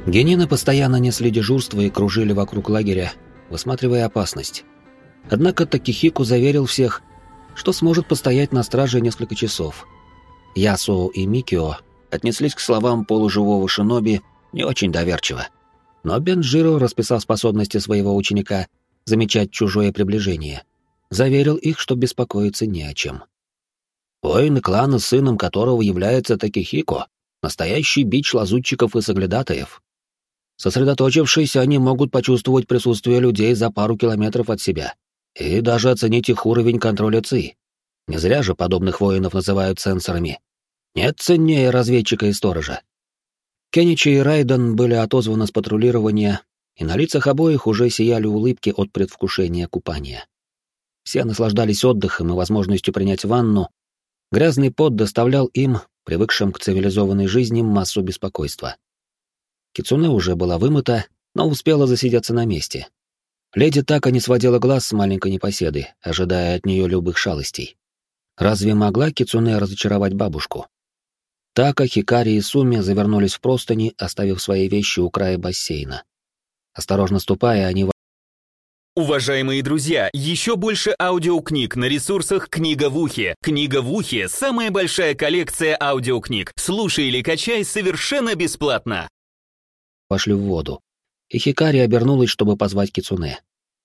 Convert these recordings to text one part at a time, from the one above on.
Генины постоянно несли дежурство и кружили вокруг лагеря, высматривая опасность. Однако Такихико заверил всех, что сможет постоять на страже несколько часов. Ясуо и Микио отнеслись к словам полуживого шиноби не очень доверчиво. Но Бенджиро, расписав способности своего ученика замечать чужое приближение, заверил их, что беспокоиться не о чем. Воины клана, сыном которого является Такихико, настоящий бич лазутчиков и соглядатаев. Сосредоточившись, они могут почувствовать присутствие людей за пару километров от себя и даже оценить их уровень контроля ЦИ. Не зря же подобных воинов называют сенсорами. Нет ценнее разведчика и сторожа. Кеничи и Райден были отозваны с патрулирования, и на лицах обоих уже сияли улыбки от предвкушения купания. Все наслаждались отдыхом и возможностью принять ванну. Грязный пот доставлял им, привыкшим к цивилизованной жизни, массу беспокойства. Кицуне уже была вымыта, но успела засидеться на месте. Леди так и не сводила глаз с маленькой непоседы, ожидая от нее любых шалостей. Разве могла Кицуне разочаровать бабушку? Така, Хикари и Суми завернулись в простыни, оставив свои вещи у края бассейна. Осторожно ступая, они... Уважаемые друзья, еще больше аудиокниг на ресурсах «Книга в ухе». «Книга в ухе» — самая большая коллекция аудиокниг. Слушай или качай совершенно бесплатно. Пошли в воду, и Хикари обернулась, чтобы позвать Кицуне.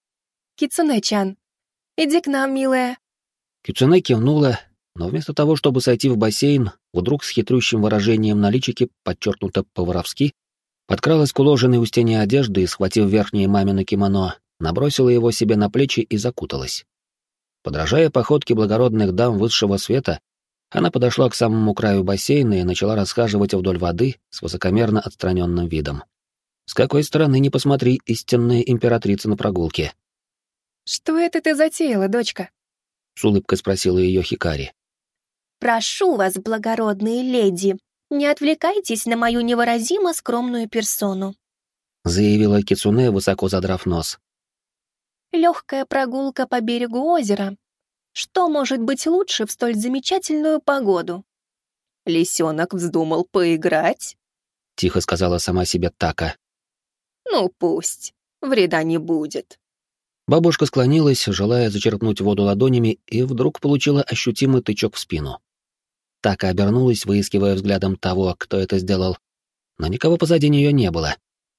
«Кицуне-чан, иди к нам, милая». Кицуне кивнула, но вместо того, чтобы сойти в бассейн, вдруг с хитрющим выражением на личике, подчеркнуто по-воровски, подкралась к уложенной у стены одежды и, схватив верхнее мамино кимоно, набросила его себе на плечи и закуталась. Подражая походке благородных дам высшего света, она подошла к самому краю бассейна и начала расхаживать вдоль воды с высокомерно отстраненным видом. С какой стороны ни посмотри, истинная императрица на прогулке. «Что это ты затеяла, дочка?» — с улыбкой спросила ее Хикари. «Прошу вас, благородные леди, не отвлекайтесь на мою невыразимо скромную персону», — заявила Кицуне, высоко задрав нос. «Легкая прогулка по берегу озера. Что может быть лучше в столь замечательную погоду?» «Лисенок вздумал поиграть?» — тихо сказала сама себе Така. «Ну пусть, вреда не будет». Бабушка склонилась, желая зачерпнуть воду ладонями, и вдруг получила ощутимый тычок в спину. Така обернулась, выискивая взглядом того, кто это сделал, но никого позади нее не было.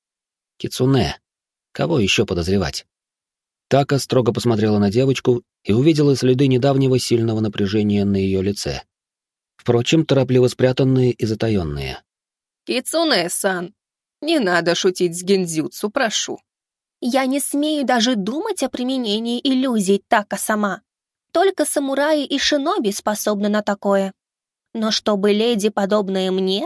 Кицуне. Кого еще подозревать? Така строго посмотрела на девочку и увидела следы недавнего сильного напряжения на ее лице. Впрочем, торопливо спрятанные и затаенные. «Кицуне-сан, не надо шутить с гиндзюцу, прошу». «Я не смею даже думать о применении иллюзий Така-сама. Только самураи и шиноби способны на такое. Но чтобы леди, подобные мне...»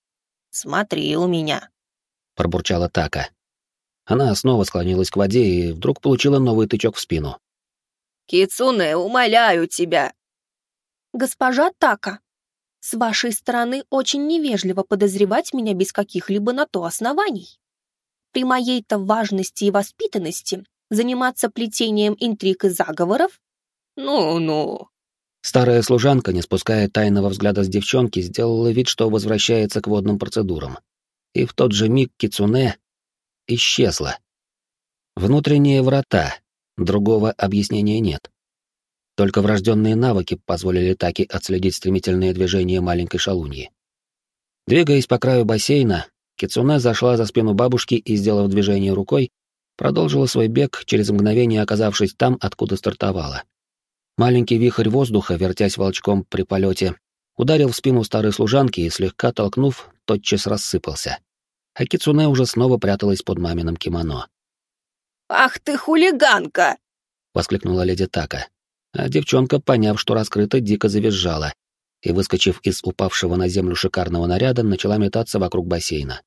«Смотри у меня», — пробурчала Така. Она снова склонилась к воде и вдруг получила новый тычок в спину. «Кицуне, умоляю тебя!» «Госпожа Така, с вашей стороны очень невежливо подозревать меня без каких-либо на то оснований. При моей-то важности и воспитанности заниматься плетением интриг и заговоров? Ну-ну». Старая служанка, не спуская тайного взгляда с девчонки, сделала вид, что возвращается к водным процедурам. И в тот же миг Кицуне исчезла. Внутренние врата, другого объяснения нет. Только врожденные навыки позволили Таки отследить стремительные движения маленькой шалуньи. Двигаясь по краю бассейна, Кицуне зашла за спину бабушки и, сделав движение рукой, продолжила свой бег, через мгновение оказавшись там, откуда стартовала. Маленький вихрь воздуха, вертясь волчком при полете, ударил в спину старой служанки и, слегка толкнув, тотчас рассыпался. А Кицуне уже снова пряталась под маминым кимоно. «Ах ты хулиганка!» — воскликнула леди Така. А девчонка, поняв, что раскрыто, дико завизжала и, выскочив из упавшего на землю шикарного наряда, начала метаться вокруг бассейна.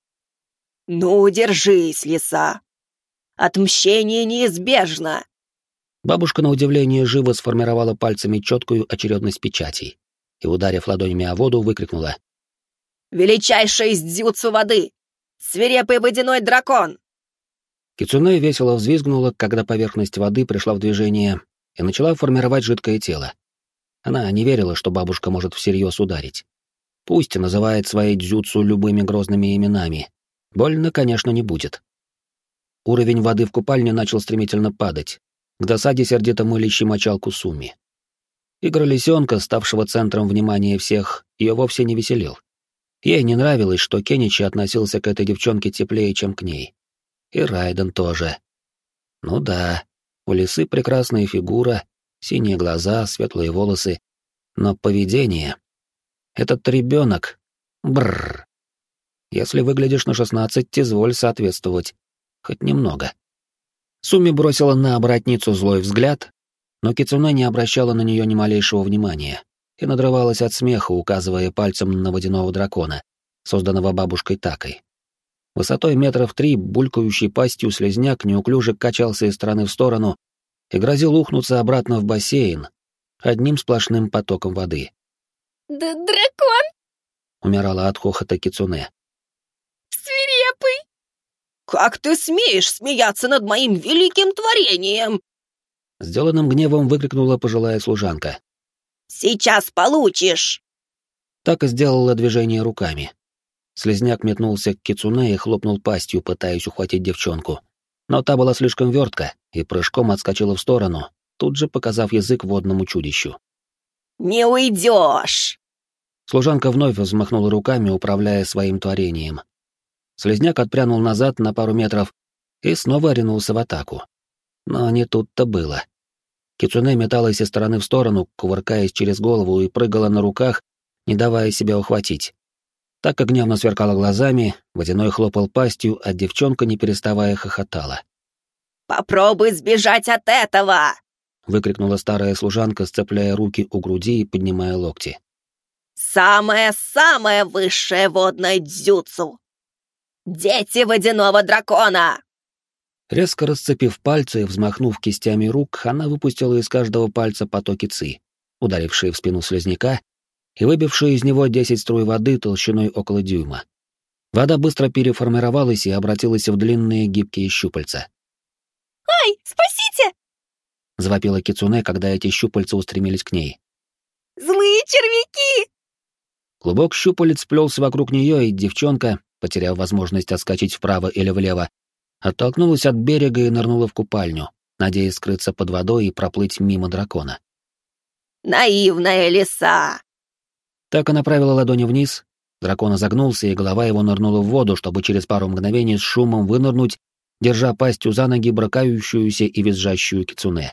«Ну, держись, лиса! Отмщение неизбежно!» Бабушка, на удивление, живо сформировала пальцами четкую очередность печатей и, ударив ладонями о воду, выкрикнула: «Величайший из дзюцу воды! Свирепый водяной дракон!» Кицуне весело взвизгнула, когда поверхность воды пришла в движение и начала формировать жидкое тело. Она не верила, что бабушка может всерьез ударить. Пусть называет свои дзюцу любыми грозными именами, Больно, конечно, не будет. Уровень воды в купальне начал стремительно падать. К досаде сердито мылящий мочалку Суми. Игорь Лисенка, ставшего центром внимания всех, ее вовсе не веселил. Ей не нравилось, что Кеничи относился к этой девчонке теплее, чем к ней. И Райден тоже. Ну да, у Лисы прекрасная фигура, синие глаза, светлые волосы. Но поведение... Этот ребенок... Бррр. Если выглядишь на 16, изволь соответствовать. Хоть немного. Суми бросила на оборотницу злой взгляд, но Кицуне не обращала на нее ни малейшего внимания и надрывалась от смеха, указывая пальцем на водяного дракона, созданного бабушкой Такой. Высотой 3 метров, булькающей пастью слизняк неуклюже качался из стороны в сторону и грозил ухнуться обратно в бассейн одним сплошным потоком воды. «Да дракон!» — умирала от хохота Кицуне. «Свирепый!» «Как ты смеешь смеяться над моим великим творением?» Сделанным гневом выкрикнула пожилая служанка. «Сейчас получишь!» Так и сделала движение руками. Слизняк метнулся к Кицуне и хлопнул пастью, пытаясь ухватить девчонку. Но та была слишком вертка и прыжком отскочила в сторону, тут же показав язык водному чудищу. «Не уйдешь!» Служанка вновь взмахнула руками, управляя своим творением. Слизняк отпрянул назад на пару метров и снова ринулся в атаку. Но не тут-то было. Кицуне металась из стороны в сторону, кувыркаясь через голову и прыгала на руках, не давая себя ухватить. Так как гневно сверкала глазами, водяной хлопал пастью, а девчонка, не переставая, хохотала. «Попробуй сбежать от этого!» — выкрикнула старая служанка, сцепляя руки у груди и поднимая локти. «Самое-самое высшее водное дзюцу! Дети водяного дракона!» Резко расцепив пальцы и взмахнув кистями рук, она выпустила из каждого пальца потоки ци, ударившие в спину слизняка и выбившие из него 10 струй воды толщиной около дюйма. Вода быстро переформировалась и обратилась в длинные гибкие щупальца. «Ай, спасите!» — завопила Кицуне, когда эти щупальца устремились к ней. «Злые червяки!» Клубок щупалец сплелся вокруг нее, и девчонка, потеряв возможность отскочить вправо или влево, оттолкнулась от берега и нырнула в купальню, надеясь скрыться под водой и проплыть мимо дракона. «Наивная лиса!» Так и направила ладони вниз, дракон изогнулся, и голова его нырнула в воду, чтобы через пару мгновений с шумом вынырнуть, держа пастью за ноги брыкающуюся и визжащую Кицуне.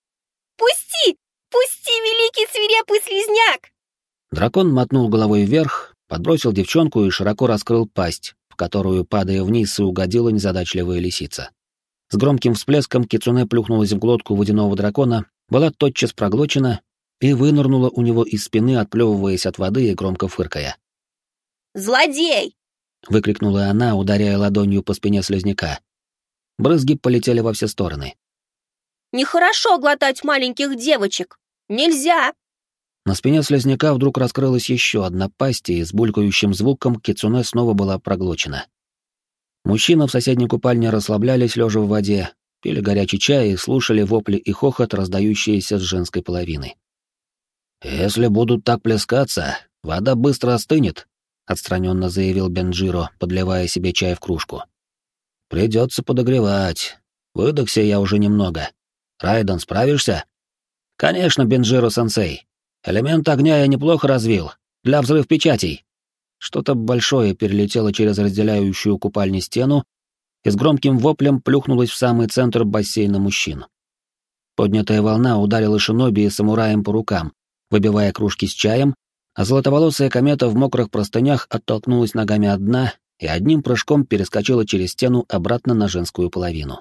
«Пусти! Пусти, великий свирепый слизняк!» Дракон мотнул головой вверх, подбросил девчонку и широко раскрыл пасть, в которую, падая вниз, и угодила незадачливая лисица. С громким всплеском Кицуне плюхнулась в глотку водяного дракона, была тотчас проглочена и вынырнула у него из спины, отплевываясь от воды и громко фыркая. «Злодей!» — выкрикнула она, ударяя ладонью по спине слизняка. Брызги полетели во все стороны. «Нехорошо глотать маленьких девочек! Нельзя!» На спине слизняка вдруг раскрылась еще одна пасть, и с булькающим звуком Кицуне снова была проглочена. Мужчины в соседней купальне расслаблялись, лежа в воде, пили горячий чай и слушали вопли и хохот, раздающиеся с женской половины. «Если будут так плескаться, вода быстро остынет», — отстраненно заявил Бенджиро, подливая себе чай в кружку. «Придется подогревать. Выдохся я уже немного. Райден, справишься?» «Конечно, Бенджиро-сенсей. Элемент огня я неплохо развил. Для взрыв печатей». Что-то большое перелетело через разделяющую купальни стену и с громким воплем плюхнулось в самый центр бассейна мужчин. Поднятая волна ударила шиноби и самураем по рукам, выбивая кружки с чаем, а золотоволосая комета в мокрых простынях оттолкнулась ногами от дна и одним прыжком перескочила через стену обратно на женскую половину.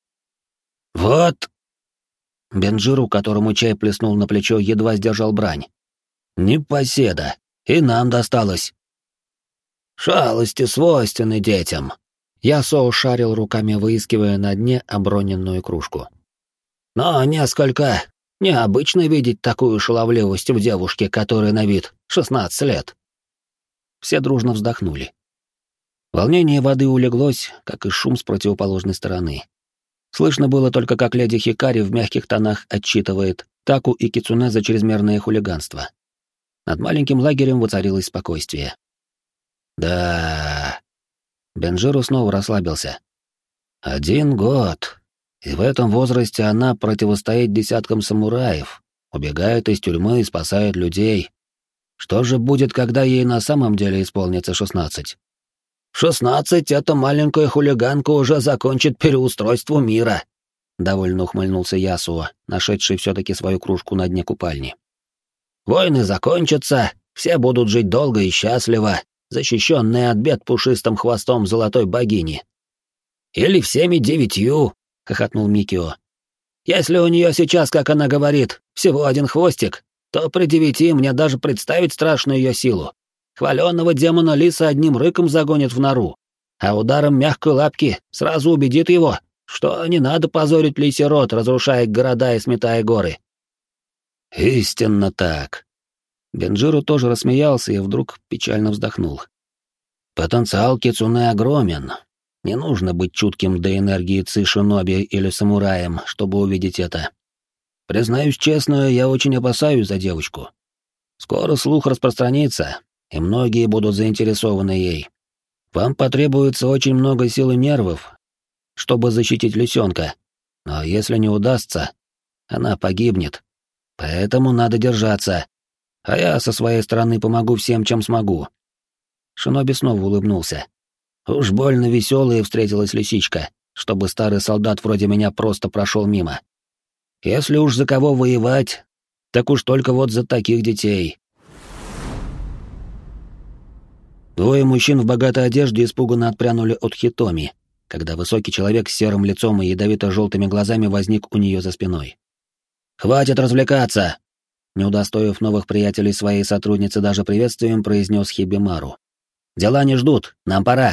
«Вот!» Бенджиру, которому чай плеснул на плечо, едва сдержал брань. «Непоседа! И нам досталось!» «Шалости свойственны детям!» Ясо шарил руками, выискивая на дне оброненную кружку. «Но несколько необычно видеть такую шаловливость в девушке, которой на вид 16 лет!» Все дружно вздохнули. Волнение воды улеглось, как и шум с противоположной стороны. Слышно было только, как леди Хикари в мягких тонах отчитывает Таку и Кицуне за чрезмерное хулиганство. Над маленьким лагерем воцарилось спокойствие. Да, Бенжиру снова расслабился. 1 год. И в этом возрасте она противостоит десяткам самураев, убегает из тюрьмы и спасает людей. Что же будет, когда ей на самом деле исполнится 16? 16 эта маленькая хулиганка уже закончит переустройство мира, довольно ухмыльнулся Ясуо, нашедший все-таки свою кружку на дне купальни. Войны закончатся, все будут жить долго и счастливо, защищенные от бед пушистым хвостом золотой богини. Или всеми 9, хохотнул Микио. Если у нее сейчас, как она говорит, всего 1 хвостик, то при 9 мне даже представить страшно ее силу. Хваленного демона лиса одним рыком загонит в нору, а ударом мягкой лапки сразу убедит его, что не надо позорить лисий род, разрушая города и сметая горы. Истинно так. Бенжиру тоже рассмеялся и вдруг печально вздохнул. Потенциал кицунэ огромен. Не нужно быть чутким до энергии ци шиноби или самураем, чтобы увидеть это. Признаюсь честно, я очень опасаюсь за девочку. Скоро слух распространится, и многие будут заинтересованы ей. Вам потребуется очень много сил и нервов, чтобы защитить лисенка, но если не удастся, она погибнет. Поэтому надо держаться, а я со своей стороны помогу всем, чем смогу. Шиноби снова улыбнулся. Уж больно веселая встретилась лисичка, чтобы старый солдат вроде меня просто прошел мимо. Если уж за кого воевать, так уж только вот за таких детей. 2 мужчин в богатой одежде испуганно отпрянули от Хитоми, когда высокий человек с серым лицом и ядовито-желтыми глазами возник у нее за спиной. «Хватит развлекаться!» Не удостоив новых приятелей своей сотрудницы даже приветствием, произнес Хибимару. «Дела не ждут, нам пора!»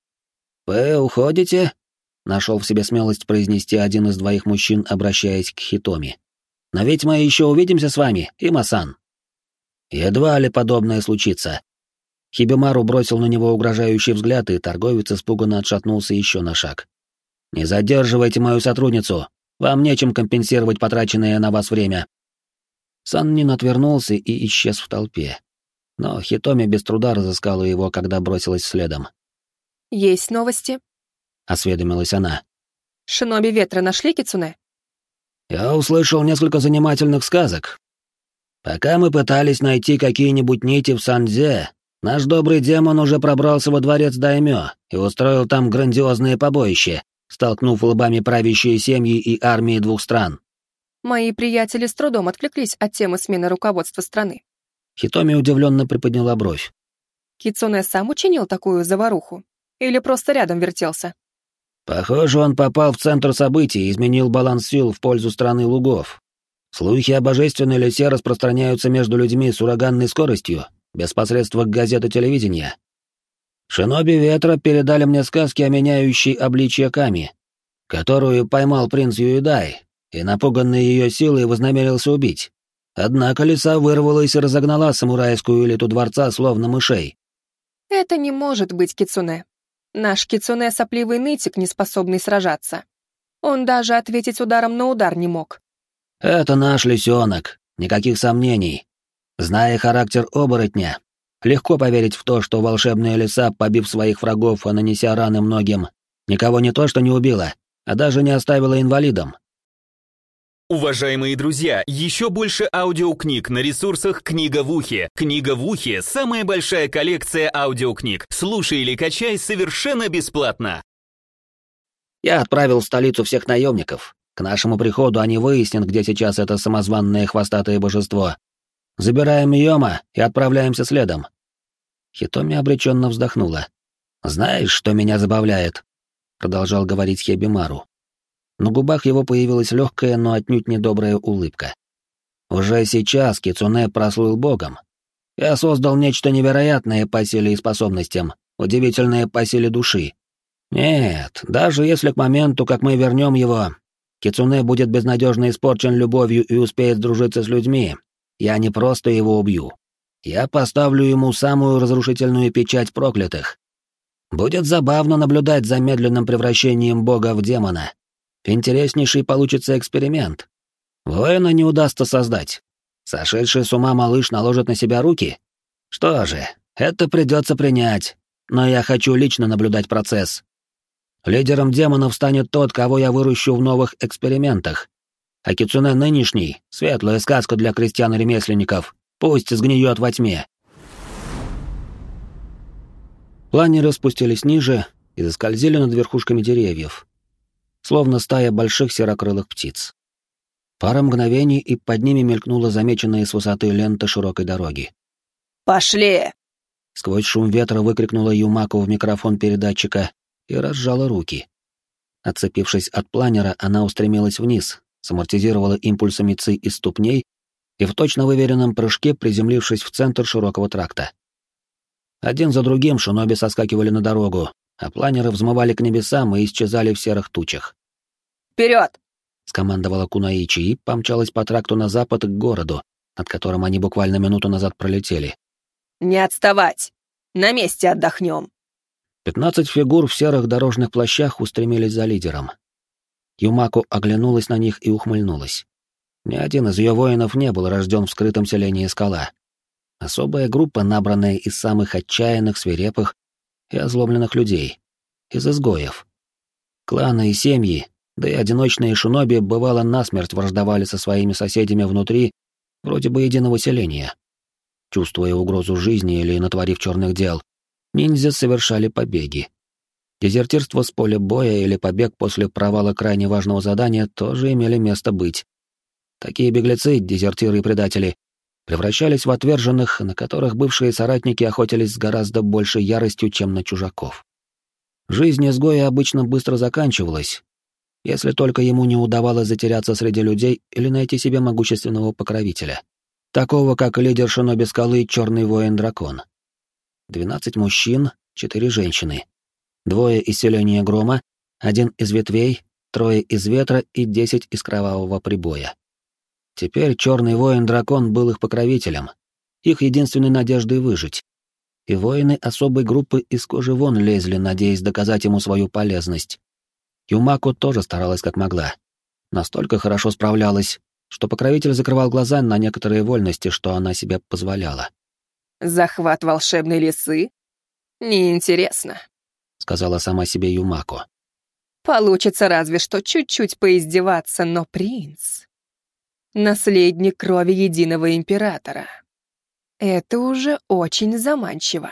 «Вы уходите?» — нашел в себе смелость произнести один из 2 мужчин, обращаясь к Хитоми. «Но ведь мы еще увидимся с вами, Има-сан». «Едва ли подобное случится». Хибимару бросил на него угрожающий взгляд, и торговец испуганно отшатнулся еще на шаг. «Не задерживайте мою сотрудницу, вам нечем компенсировать потраченное на вас время». Саннин отвернулся и исчез в толпе. Но Хитоми без труда разыскала его, когда бросилась следом. «Есть новости?» — осведомилась она. «Шиноби ветра нашли кицунэ?» «Я услышал несколько занимательных сказок. Пока мы пытались найти какие-нибудь нити в Сандзе, наш добрый демон уже пробрался во дворец Даймё и устроил там грандиозное побоище, столкнув лбами правящие семьи и армии 2 стран». Мои приятели с трудом отвлеклись от темы смены руководства страны. Хитоми удивленно приподняла бровь. Кицунэ сам учинил такую заваруху? Или просто рядом вертелся? Похоже, он попал в центр событий и изменил баланс сил в пользу страны лугов. Слухи о божественной лисе распространяются между людьми с ураганной скоростью, без посредства газет и телевидения. Шиноби ветра передали мне сказки о меняющей обличье Ками, которую поймал принц Юидай, и напуганный ее силой вознамерился убить. Однако лиса вырвалась и разогнала самурайскую элиту дворца, словно мышей. Это не может быть кицунэ. Наш кицунэ — сопливый нытик, не способный сражаться. Он даже ответить ударом на удар не мог. Это наш лисенок, никаких сомнений. Зная характер оборотня, легко поверить в то, что волшебная лиса, побив своих врагов и нанеся раны многим, никого не то что не убила, а даже не оставила инвалидом. Уважаемые друзья, еще больше аудиокниг на ресурсах «Книга в ухе». «Книга в ухе» — самая большая коллекция аудиокниг. Слушай или качай совершенно бесплатно. Я отправил в столицу всех наемников. К нашему приходу они выяснят, где сейчас это самозванное хвостатое божество. Забираем Йома и отправляемся следом. Хитоми обреченно вздохнула. «Знаешь, что меня забавляет?» — продолжал говорить Хибимару. На губах его появилась легкая, но отнюдь недобрая улыбка. «Уже сейчас кицунэ прослыл богом. Я создал нечто невероятное по силе и способностям, удивительное по силе души. Нет, даже если к моменту, как мы вернем его, кицунэ будет безнадежно испорчен любовью и успеет сдружиться с людьми, я не просто его убью. Я поставлю ему самую разрушительную печать проклятых. Будет забавно наблюдать за медленным превращением бога в демона. Интереснейший получится эксперимент. Воина не удастся создать. Сошедший с ума малыш наложит на себя руки? Что же, это придется принять. но я хочу лично наблюдать процесс. Лидером демонов станет тот, кого я выращу в новых экспериментах. А кицунэ нынешний — светлая сказка для крестьян и ремесленников. Пусть сгниет во тьме. Планеры спустились ниже и заскользили над верхушками деревьев, словно стая больших серокрылых птиц. Пара мгновений, и под ними мелькнула замеченная с высоты лента широкой дороги. «Пошли!» Сквозь шум ветра выкрикнула Юмако в микрофон передатчика и разжала руки. Отцепившись от планера, она устремилась вниз, самортизировала импульсами ци из ступней и в точно выверенном прыжке, приземлившись в центр широкого тракта. Один за другим шиноби соскакивали на дорогу, а планеры взмывали к небесам и исчезали в серых тучах. «Вперед!» — скомандовала Кунаичи и помчалась по тракту на запад к городу, над которым они буквально минуту назад пролетели. «Не отставать! На месте отдохнем!» 15 фигур в серых дорожных плащах устремились за лидером. Юмако оглянулась на них и ухмыльнулась. Ни один из ее воинов не был рожден в скрытом селении Скала. Особая группа, набранная из самых отчаянных, свирепых и озлобленных людей, из изгоев. Кланы и семьи, да и одиночные шиноби бывало насмерть враждовали со своими соседями внутри вроде бы единого селения. Чувствуя угрозу жизни или натворив черных дел, ниндзя совершали побеги. Дезертирство с поля боя или побег после провала крайне важного задания тоже имели место быть. Такие беглецы, дезертиры и предатели, превращались в отверженных, на которых бывшие соратники охотились с гораздо большей яростью, чем на чужаков. Жизнь изгоя обычно быстро заканчивалась, если только ему не удавалось затеряться среди людей или найти себе могущественного покровителя, такого как лидер шиноби Скалы Черный Воин-Дракон. 12 мужчин, 4 женщины. 2 из селения Грома, 1 из Ветвей, 3 из Ветра и 10 из Кровавого Прибоя. Теперь Черный Воин-Дракон был их покровителем, их единственной надеждой выжить. И воины особой группы из кожи вон лезли, надеясь доказать ему свою полезность. Юмако тоже старалась как могла. Настолько хорошо справлялась, что покровитель закрывал глаза на некоторые вольности, что она себе позволяла. «Захват волшебной лисы? Неинтересно», — сказала сама себе Юмако. «Получится разве что чуть-чуть поиздеваться, но принц... наследник крови единого императора. Это уже очень заманчиво.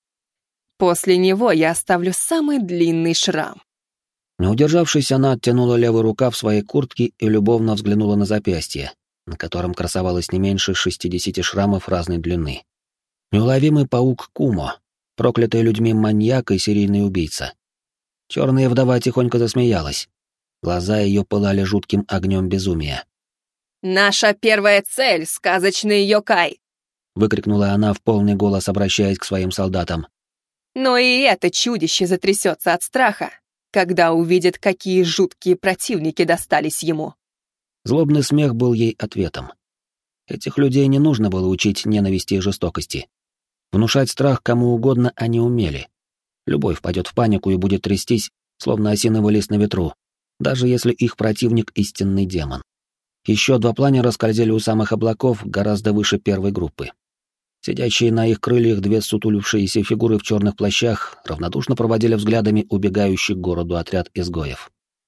После него я оставлю самый длинный шрам». Не удержавшись, она оттянула левый рукав своей куртки и любовно взглянула на запястье, на котором красовалось не меньше 60 шрамов разной длины. Неуловимый паук Кумо, проклятый людьми маньяк и серийный убийца. Черная вдова тихонько засмеялась. Глаза ее пылали жутким огнем безумия. «Наша первая цель — сказочный йокай!» — выкрикнула она в полный голос, обращаясь к своим солдатам. «Но и это чудище затрясется от страха, когда увидит, какие жуткие противники достались ему». Злобный смех был ей ответом. Этих людей не нужно было учить ненависти и жестокости. Внушать страх кому угодно они умели. Любой впадет в панику и будет трястись, словно осиновый лист на ветру, даже если их противник — истинный демон. Еще 2 планера скользили у самых облаков, гораздо выше первой группы. Сидящие на их крыльях 2 сутулившиеся фигуры в черных плащах равнодушно проводили взглядами убегающий к городу отряд изгоев.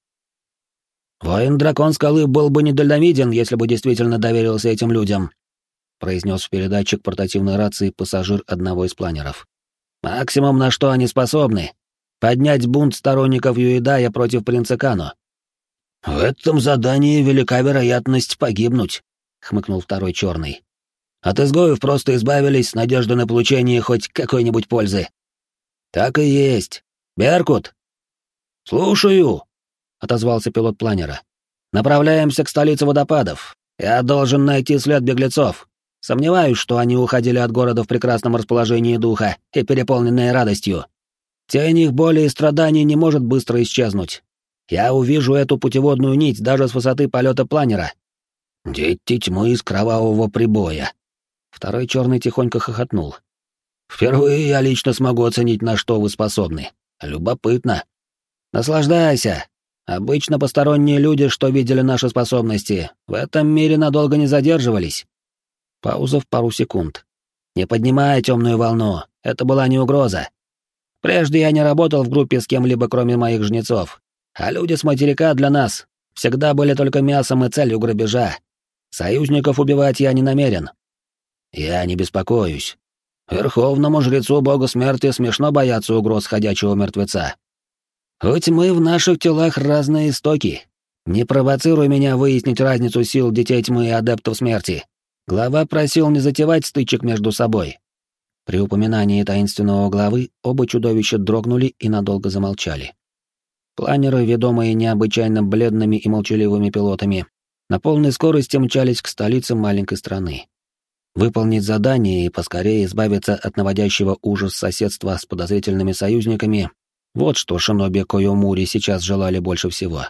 «Воин-дракон Скалы был бы недальновиден, если бы действительно доверился этим людям», произнес в передатчик портативной рации пассажир одного из планеров. «Максимум, на что они способны — поднять бунт сторонников Юэдая против принца Кано». «В этом задании велика вероятность погибнуть», — хмыкнул второй черный. «От изгоев просто избавились с надеждой на получение хоть какой-нибудь пользы». «Так и есть. Беркут?» «Слушаю», — отозвался пилот планера. «Направляемся к столице водопадов. Я должен найти след беглецов. Сомневаюсь, что они уходили от города в прекрасном расположении духа и переполненные радостью. Тень их боли и страданий не может быстро исчезнуть. Я увижу эту путеводную нить даже с высоты полета планера». «Дети тьмы из Кровавого Прибоя». Второй черный тихонько хохотнул. «Впервые я лично смогу оценить, на что вы способны. Любопытно. Наслаждайся. Обычно посторонние люди, что видели наши способности, в этом мире надолго не задерживались». Пауза в пару секунд. «Не поднимай темную волну. Это была не угроза». Прежде я не работал в группе с кем-либо, кроме моих жнецов, а люди с материка для нас всегда были только мясом и целью грабежа. Союзников убивать я не намерен. Я не беспокоюсь. Верховному жрецу бога смерти смешно бояться угроз ходячего мертвеца. У тьмы в наших телах разные истоки. Не провоцируй меня выяснить разницу сил детей тьмы и адептов смерти. Глава просил не затевать стычек между собой. При упоминании таинственного главы оба чудовища дрогнули и надолго замолчали. Планеры, ведомые необычайно бледными и молчаливыми пилотами, на полной скорости мчались к столице маленькой страны. Выполнить задание и поскорее избавиться от наводящего ужас соседства с подозрительными союзниками — вот что шиноби Койомури сейчас желали больше всего.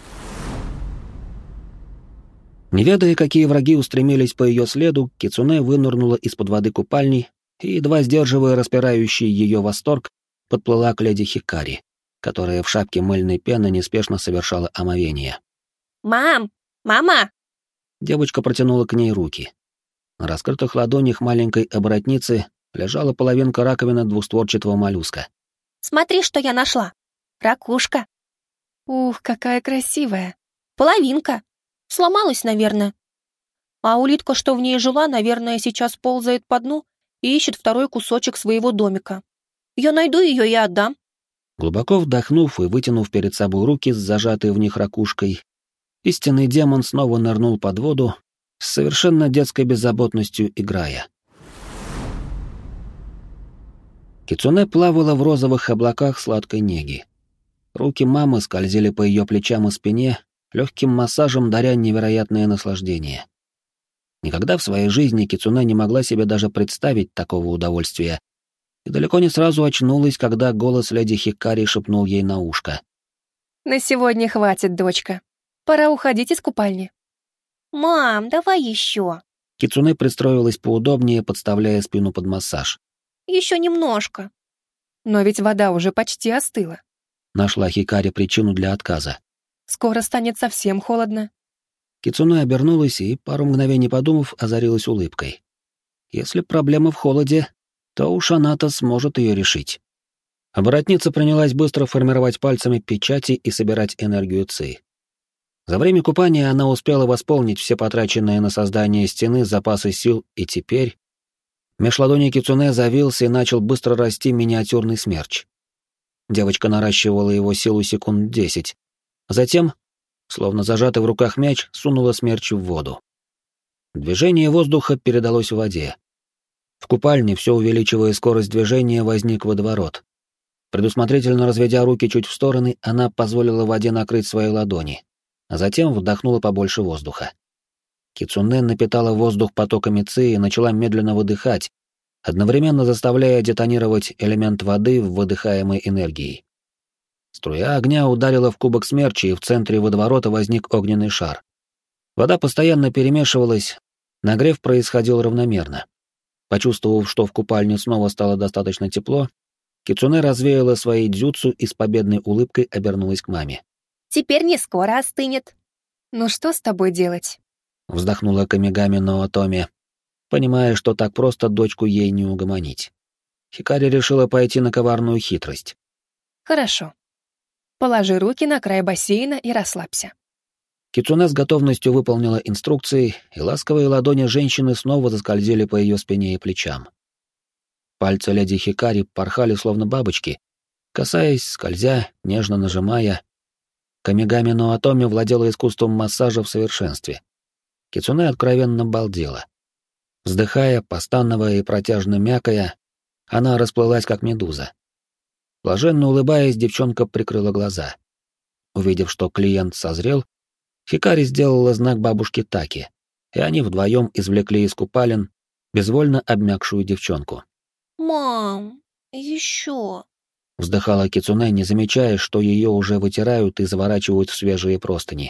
Не ведая, какие враги устремились по ее следу, Кицуне вынырнула из-под воды купальни и, едва сдерживая распирающий ее восторг, подплыла к леди Хикари, которая в шапке мыльной пены неспешно совершала омовение. «Мам! Мама!» Девочка протянула к ней руки. На раскрытых ладонях маленькой оборотницы лежала половинка раковины двустворчатого моллюска. «Смотри, что я нашла! Ракушка!» «Ух, какая красивая! Половинка! Сломалась, наверное. А улитка, что в ней жила, наверное, сейчас ползает по дну и ищет второй кусочек своего домика. Я найду ее и отдам». Глубоко вдохнув и вытянув перед собой руки с зажатой в них ракушкой, истинный демон снова нырнул под воду, с совершенно детской беззаботностью играя. Кицуне плавала в розовых облаках сладкой неги. Руки мамы скользили по ее плечам и спине, легким массажем даря невероятное наслаждение. Никогда в своей жизни Кицуне не могла себе даже представить такого удовольствия, и далеко не сразу очнулась, когда голос леди Хикари шепнул ей на ушко. «На сегодня хватит, дочка. Пора уходить из купальни». «Мам, давай еще». Кицуне пристроилась поудобнее, подставляя спину под массаж. «Еще немножко». «Но ведь вода уже почти остыла. Нашла Хикари причину для отказа. Скоро станет совсем холодно». Кицуне обернулась и, пару мгновений подумав, озарилась улыбкой. Если проблема в холоде, то уж она-то сможет ее решить. Оборотница принялась быстро формировать пальцами печати и собирать энергию ци. За время купания она успела восполнить все потраченные на создание стены запасы сил, и теперь меж ладоней Кицуне завился и начал быстро расти миниатюрный смерч. Девочка наращивала его силу секунд 10. Затем, словно зажатый в руках мяч, сунула смерч в воду. Движение воздуха передалось в воде. В купальне, все увеличивая скорость движения, возник водоворот. Предусмотрительно разведя руки чуть в стороны, она позволила воде накрыть свои ладони, а затем вдохнула побольше воздуха. Кицуне напитала воздух потоками ци и начала медленно выдыхать, одновременно заставляя детонировать элемент воды в выдыхаемой энергии. Струя огня ударила в кубок смерча, и в центре водоворота возник огненный шар. Вода постоянно перемешивалась, нагрев происходил равномерно. Почувствовав, что в купальне снова стало достаточно тепло, Кицуне развеяла свои дзюцу и с победной улыбкой обернулась к маме. «Теперь не скоро остынет». «Ну что с тобой делать?» Вздохнула Камигами Ноотоми, понимая, что так просто дочку ей не угомонить. Хикари решила пойти на коварную хитрость. «Хорошо. Положи руки на край бассейна и расслабься». Кицуне с готовностью выполнила инструкции, и ласковые ладони женщины снова заскользили по ее спине и плечам. Пальцы леди Хикари порхали словно бабочки, касаясь, скользя, нежно нажимая. Камигами Ноотоми владела искусством массажа в совершенстве. Кицуне откровенно балдела. Вздыхая, постановая и протяжно мякая, она расплылась как медуза. Блаженно улыбаясь, девчонка прикрыла глаза. Увидев, что клиент созрел, Хикари сделала знак бабушке Таки, и они вдвоем извлекли из купалин безвольно обмякшую девчонку. «Мам, еще». Вздыхала Кицуне, не замечая, что ее уже вытирают и заворачивают в свежие простыни.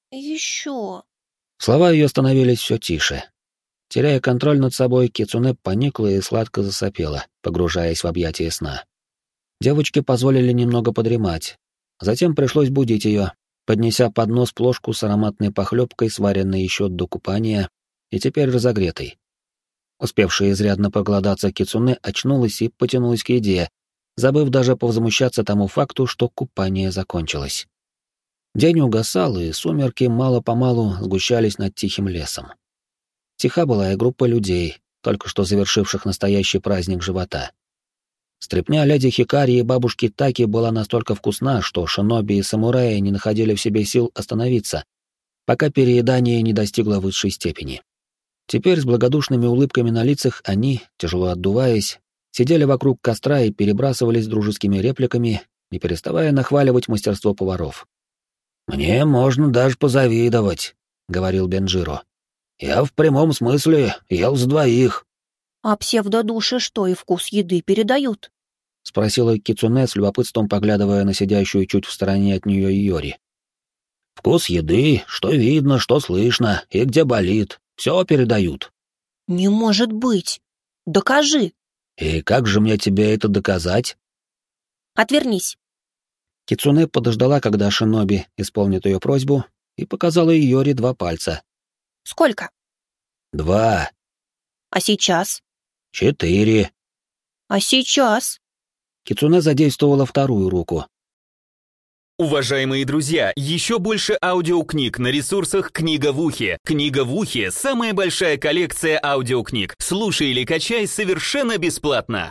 «Еще». Слова ее становились все тише. Теряя контроль над собой, Кицуне поникла и сладко засопела, погружаясь в объятия сна. Девочке позволили немного подремать. Затем пришлось будить ее, поднеся под нос плошку с ароматной похлебкой, сваренной еще до купания и теперь разогретой. Успевшая изрядно проголодаться Кицуне очнулась и потянулась к еде, забыв даже повозмущаться тому факту, что купание закончилось. День угасал, и сумерки мало-помалу сгущались над тихим лесом. Тиха была и группа людей, только что завершивших настоящий праздник живота. Стряпня леди Хикари и бабушки Таки была настолько вкусна, что шиноби и самураи не находили в себе сил остановиться, пока переедание не достигло высшей степени. Теперь с благодушными улыбками на лицах они, тяжело отдуваясь, сидели вокруг костра и перебрасывались дружескими репликами, не переставая нахваливать мастерство поваров. «Мне можно даже позавидовать», — говорил Бенджиро. «Я в прямом смысле ел за двоих». «А псевдодуши что, и вкус еды передают?» — спросила Кицуне с любопытством, поглядывая на сидящую чуть в стороне от нее Йори. «Вкус еды, что видно, что слышно, и где болит, все передают». «Не может быть! Докажи!» «И как же мне тебе это доказать?» «Отвернись!» Кицуне подождала, когда шиноби исполнит ее просьбу, и показала Йори 2 пальца. «Сколько?» 2. «А сейчас?» 4. «А сейчас?» Кицуне задействовала вторую руку. Уважаемые друзья, еще больше аудиокниг на ресурсах «Книга в ухе». «Книга в ухе» — самая большая коллекция аудиокниг. Слушай или качай совершенно бесплатно.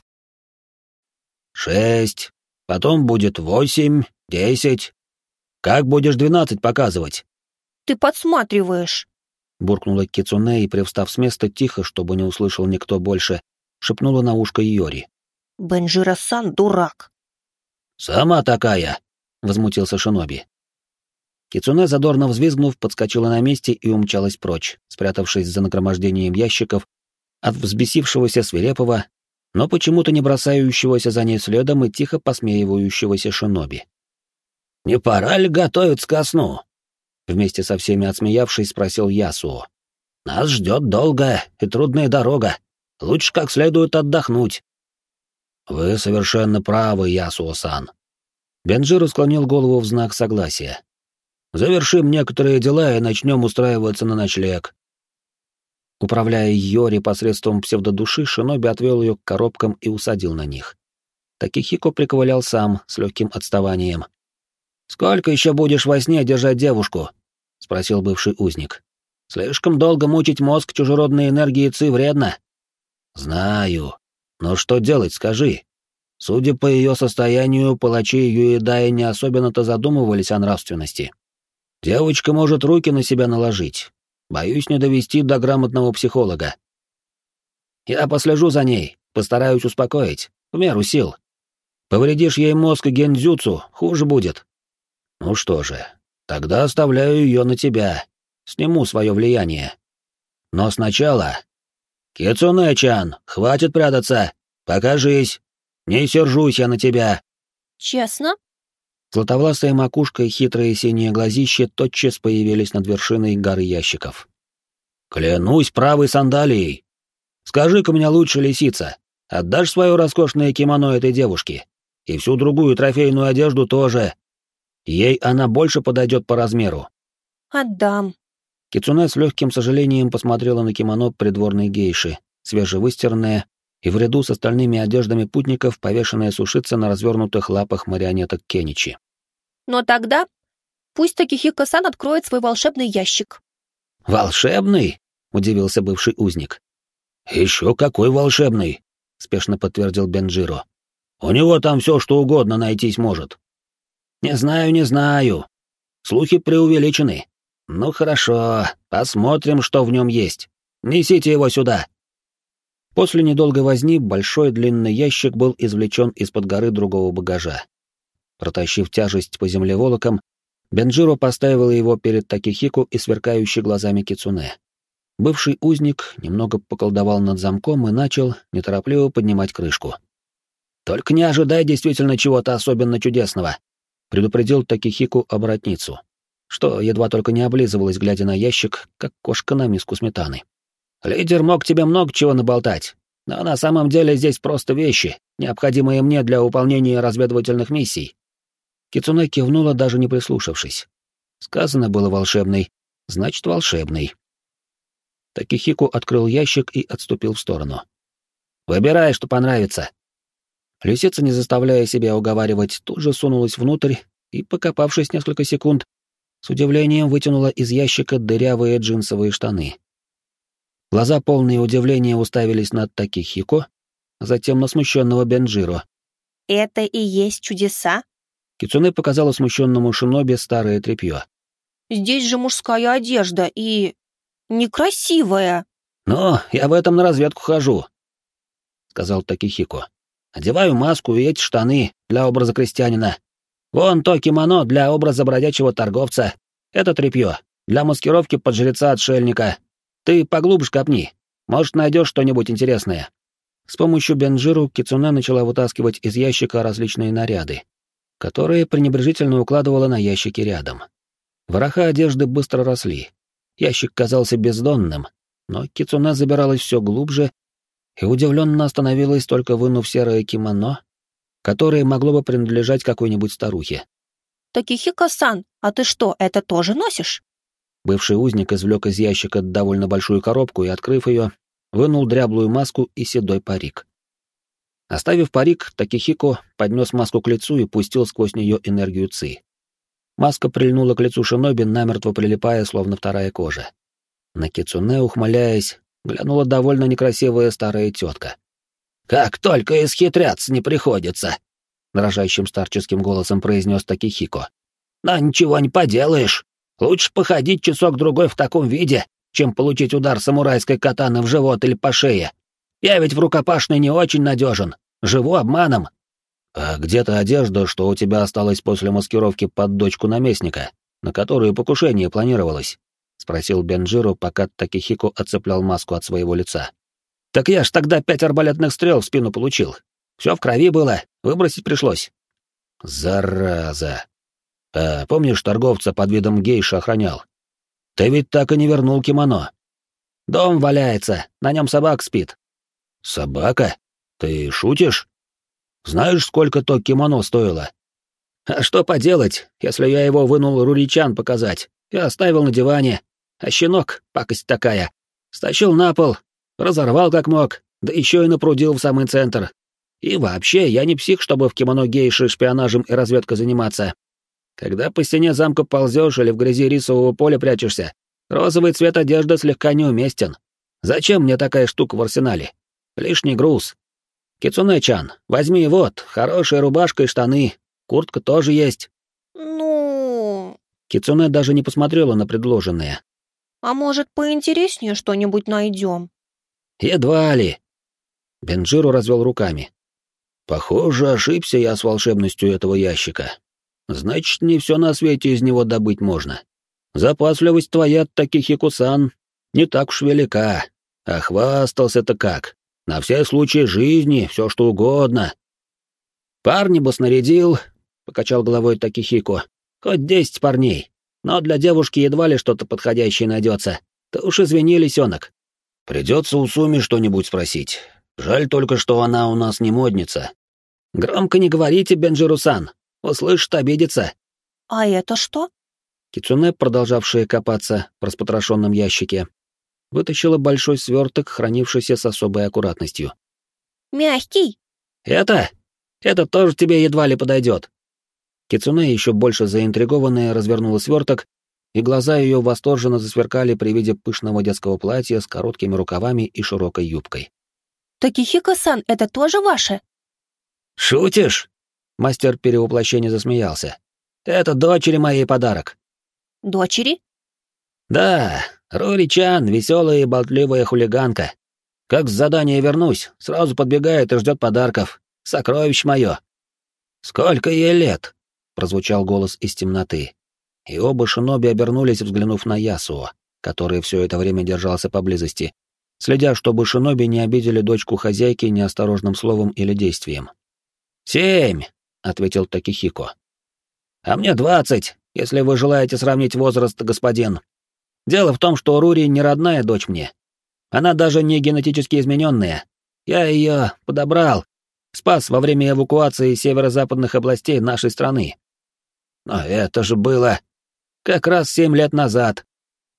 6. Потом будет 8, 10. Как будешь 12 показывать? «Ты подсматриваешь!» Буркнула Кицуне и, привстав с места тихо, чтобы не услышал никто больше, шепнула на ушко Йори. «Бенджиро-сан дурак!» «Сама такая!» — возмутился шиноби. Кицуне, задорно взвизгнув, подскочила на месте и умчалась прочь, спрятавшись за нагромождением ящиков от взбесившегося свирепого, но почему-то не бросающегося за ней следом и тихо посмеивающегося шиноби. «Не пора ли готовиться ко сну?» Вместе со всеми отсмеявшись, спросил Ясуо. «Нас ждет долгая и трудная дорога. Лучше как следует отдохнуть». «Вы совершенно правы, Ясуо-сан». Бенджиро склонил голову в знак согласия. «Завершим некоторые дела и начнем устраиваться на ночлег». Управляя Йори посредством псевдодуши, шиноби отвел ее к коробкам и усадил на них. Такихико приковылял сам, с легким отставанием. «Сколько еще будешь во сне держать девушку?» — спросил бывший узник. «Слишком долго мучить мозг чужеродной энергией ци вредно». «Знаю. Но что делать, скажи?» Судя по ее состоянию, палачи Юэдая не особенно-то задумывались о нравственности. Девочка может руки на себя наложить. Боюсь не довести до грамотного психолога. Я послежу за ней, постараюсь успокоить, в меру сил. Повредишь ей мозг и гендзюцу, хуже будет. Ну что же, тогда оставляю ее на тебя, сниму свое влияние. Но сначала... Кицуне-чан, хватит прятаться, покажись, не сержусь я на тебя. «Честно?» Златовласая макушка и хитрые синие глазища тотчас появились над вершиной горы ящиков. «Клянусь правой сандалией! Скажи-ка мне лучше, лисица, отдашь свое роскошное кимоно этой девушке? И всю другую трофейную одежду тоже. Ей она больше подойдет по размеру». «Отдам». Кицуне с легким сожалением посмотрела на кимоно придворной гейши, свежевыстиранное и в ряду с остальными одеждами путников, повешенное сушиться на развернутых лапах марионеток Кеничи. «Но тогда пусть Такихико-сан откроет свой волшебный ящик». «Волшебный?» — удивился бывший узник. «Еще какой волшебный?» — спешно подтвердил Бенджиро. «У него там все, что угодно найтись может». «Не знаю, не знаю. Слухи преувеличены. Ну хорошо, посмотрим, что в нем есть. Несите его сюда». После недолгой возни большой длинный ящик был извлечен из-под горы другого багажа. Протащив тяжесть по земле волоком, Бенджиро поставил его перед Такихико и сверкающей глазами Кицуне. Бывший узник немного поколдовал над замком и начал неторопливо поднимать крышку. «Только не ожидай действительно чего-то особенно чудесного», — предупредил Такихико оборотницу, что едва только не облизывалась, глядя на ящик, как кошка на миску сметаны. «Лидер мог тебе много чего наболтать, но на самом деле здесь просто вещи, необходимые мне для выполнения разведывательных миссий». Кицуне кивнула, даже не прислушавшись. Сказано было волшебный, значит волшебный. Такихико открыл ящик и отступил в сторону. «Выбирай, что понравится». Лисица, не заставляя себя уговаривать, тут же сунулась внутрь и, покопавшись несколько секунд, с удивлением вытянула из ящика дырявые джинсовые штаны. Глаза, полные удивления, уставились на Такихико, а затем на смущенного Бенджиро. «Это и есть чудеса?» Кицуне показала смущенному шиноби старое тряпье. «Здесь же мужская одежда и... некрасивая». «Ну, я в этом на разведку хожу», — сказал Такихико. «Одеваю маску и эти штаны для образа крестьянина. Вон то кимоно для образа бродячего торговца. Это тряпье для маскировки под жреца-отшельника. Ты поглубже копни. Может, найдешь что-нибудь интересное». С помощью Бенджиру Кицуне начала вытаскивать из ящика различные наряды, которые пренебрежительно укладывала на ящики рядом. Вороха одежды быстро росли. Ящик казался бездонным, но Кицуне забиралась все глубже и удивленно остановилась, только вынув серое кимоно, которое могло бы принадлежать какой-нибудь старухе. «Такихико-сан, а ты что, это тоже носишь?» Бывший узник извлек из ящика довольно большую коробку и, открыв ее, вынул дряблую маску и седой парик. Оставив парик, Такихико поднес маску к лицу и пустил сквозь нее энергию ци. Маска прильнула к лицу шиноби, намертво прилипая, словно вторая кожа. На Кицуне, ухмыляясь, глянула довольно некрасивая старая тетка. «Как только исхитряться не приходится!» — дрожащим старческим голосом произнес Такихико. «Но ничего не поделаешь. Лучше походить часок-другой в таком виде, чем получить удар самурайской катаны в живот или по шее. Я ведь в рукопашной не очень надежен. Живу обманом». «А где-то одежда, что у тебя осталась после маскировки под дочку наместника, на которую покушение планировалось?» — спросил Бенджиро, пока Такихико отцеплял маску от своего лица. «Так я ж тогда 5 арбалетных стрел в спину получил. Все в крови было, выбросить пришлось». «Зараза! А помнишь, торговца под видом гейши охранял? Ты ведь так и не вернул кимоно». «Дом валяется, на нем собака спит». «Собака? Ты шутишь? Знаешь, сколько то кимоно стоило?» «А что поделать, если я его вынул Руричан показать и оставил на диване, а щенок, пакость такая, стащил на пол, разорвал как мог, да еще и напрудил в самый центр. И вообще, я не псих, чтобы в кимоно гейши шпионажем и разведкой заниматься. Когда по стене замка ползешь или в грязи рисового поля прячешься, розовый цвет одежды слегка неуместен. Зачем мне такая штука в арсенале? Лишний груз. Кицуне-чан, возьми вот, хорошая рубашка и штаны, куртка тоже есть». «Ну...» Кицуне даже не посмотрела на предложенное. «А может, поинтереснее что-нибудь найдем?» «Едва ли». Бенджиро развел руками. «Похоже, ошибся я с волшебностью этого ящика. Значит, не все на свете из него добыть можно. Запасливость твоя, Такихико-сан, не так уж велика. А хвастался-то как. На все случаи жизни, все что угодно». «Парни бы снарядил», — покачал головой Такихико. «Хоть 10 парней. Но для девушки едва ли что-то подходящее найдется. Ты уж извини, лисенок». «Придется у Суми что-нибудь спросить. Жаль только, что она у нас не модница». «Громко не говорите, Бенджиро-сан. Услышит, обидится». «А это что?» Кицуне, продолжавшая копаться в распотрошенном ящике, вытащила большой сверток, хранившийся с особой аккуратностью. «Мягкий». Это тоже тебе едва ли подойдет». Кицуне, еще больше заинтригованная, развернула сверток, и глаза ее восторженно засверкали при виде пышного детского платья с короткими рукавами и широкой юбкой. «Такихико-сан, это тоже ваше?» «Шутишь?» — мастер перевоплощения засмеялся. «Это дочери моей подарок». «Дочери?» «Да, Рори-чан, веселая и болтливая хулиганка. Как с задания вернусь, сразу подбегает и ждет подарков. Сокровище мое». «Сколько ей лет?» — прозвучал голос из темноты. И оба шиноби обернулись, взглянув на Ясуо, который все это время держался поблизости, следя, чтобы шиноби не обидели дочку хозяйки неосторожным словом или действием. 7, — ответил Такихико. «А мне 20, если вы желаете сравнить возраст, господин. Дело в том, что Рури не родная дочь мне. Она даже не генетически измененная. Я ее подобрал, спас во время эвакуации северо-западных областей нашей страны. Но это же было как раз 7 лет назад.